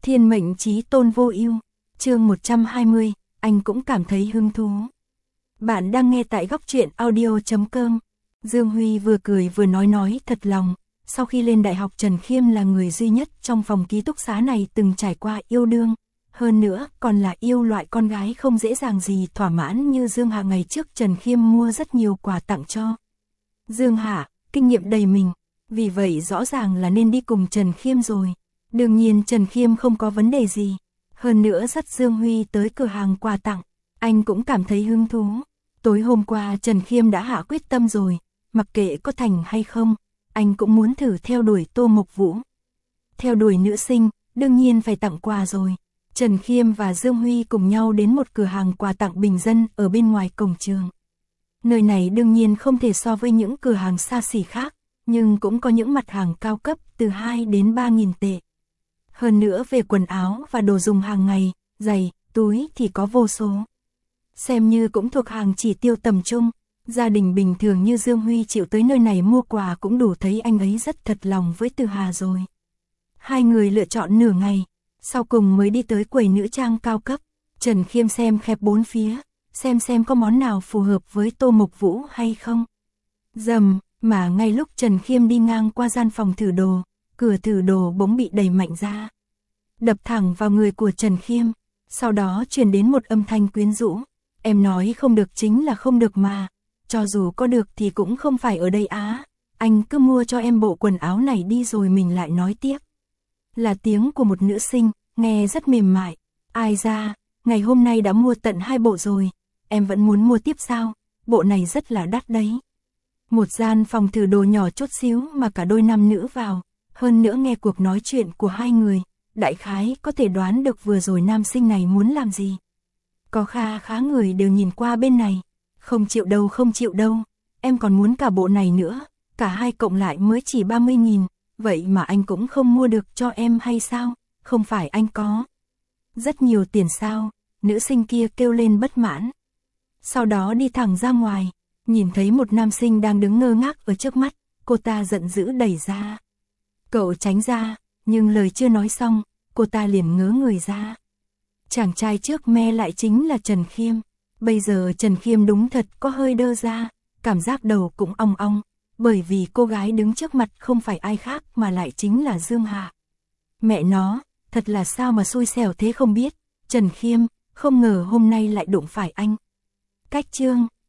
Thiên mệnh chí tôn vô ưu, chương 120, anh cũng cảm thấy hứng thú. Bạn đang nghe tại góc truyện audio.com. Dương Huy vừa cười vừa nói thật lòng, sau khi lên đại học Trần Khiêm là người duy nhất trong phòng ký túc xá này từng trải qua yêu đương, hơn nữa còn là yêu loại con gái không dễ dàng gì thỏa mãn như Dương Hạ. Ngày trước Trần Khiêm mua rất nhiều quà tặng cho Dương Hạ, kinh nghiệm đầy mình, vì vậy rõ ràng là nên đi cùng Trần Khiêm rồi. Đương nhiên Trần Khiêm không có vấn đề gì, hơn nữa dắt Dương Huy tới cửa hàng quà tặng, anh cũng cảm thấy hứng thú. Tối hôm qua Trần Khiêm đã hạ quyết tâm rồi, mặc kệ có thành hay không, anh cũng muốn thử theo đuổi Tô Mộc Vũ. Theo đuổi nữ sinh, đương nhiên phải tặng quà rồi. Trần Khiêm và Dương Huy cùng nhau đến một cửa hàng quà tặng bình dân ở bên ngoài cổng trường. Nơi này đương nhiên không thể so với những cửa hàng xa xỉ khác, nhưng cũng có những mặt hàng cao cấp từ 2 đến 3.000 tệ. Hơn nữa về quần áo và đồ dùng hàng ngày, giày, túi thì có vô số. Xem như cũng thuộc hàng chỉ tiêu tầm trung, gia đình bình thường như Dương Huy chịu tới nơi này mua quà cũng đủ thấy anh ấy rất thật lòng với Từ Hà rồi. Hai người lựa chọn nửa ngày, sau cùng mới đi tới quầy nữ trang cao cấp. Trần Khiêm xem khép bốn phía, xem có món nào phù hợp với Tô Mộc Vũ hay không. Rầm, mà ngay lúc Trần Khiêm đi ngang qua gian phòng thử đồ, cửa thử đồ bỗng bị đẩy mạnh ra, đập thẳng vào người của Trần Khiêm, sau đó truyền đến một âm thanh quyến rũ. Em nói không được chính là không được mà, cho dù có được thì cũng không phải ở đây á, anh cứ mua cho em bộ quần áo này đi rồi mình lại nói tiếp. Là tiếng của một nữ sinh, nghe rất mềm mại. Ai ra, ngày hôm nay đã mua tận 2 bộ rồi, em vẫn muốn mua tiếp sao, bộ này rất là đắt đấy. Một gian phòng thử đồ nhỏ chút xíu mà cả đôi nam nữ vào, hơn nữa nghe cuộc nói chuyện của hai người, đại khái có thể đoán được vừa rồi nam sinh này muốn làm gì. Có khá người đều nhìn qua bên này, không chịu đâu, em còn muốn cả bộ này nữa, cả hai cộng lại mới chỉ 30.000, vậy mà anh cũng không mua được cho em hay sao, không phải anh có rất nhiều tiền sao, nữ sinh kia kêu lên bất mãn. Sau đó đi thẳng ra ngoài, nhìn thấy một nam sinh đang đứng ngơ ngác ở trước mắt, cô ta giận dữ đẩy ra. Cậu tránh ra, nhưng lời chưa nói xong, cô ta liền ngớ người ra. Chàng trai trước me lại chính là Trần Khiêm. Bây giờ Trần Khiêm đúng thật có hơi đơ ra, cảm giác đầu cũng ong ong, bởi vì cô gái đứng trước mặt không phải ai khác mà lại chính là Dương Hạ. Mẹ nó, thật là sao mà xui xẻo thế không biết, Trần Khiêm, không ngờ hôm nay lại đụng phải anh. Cách chương,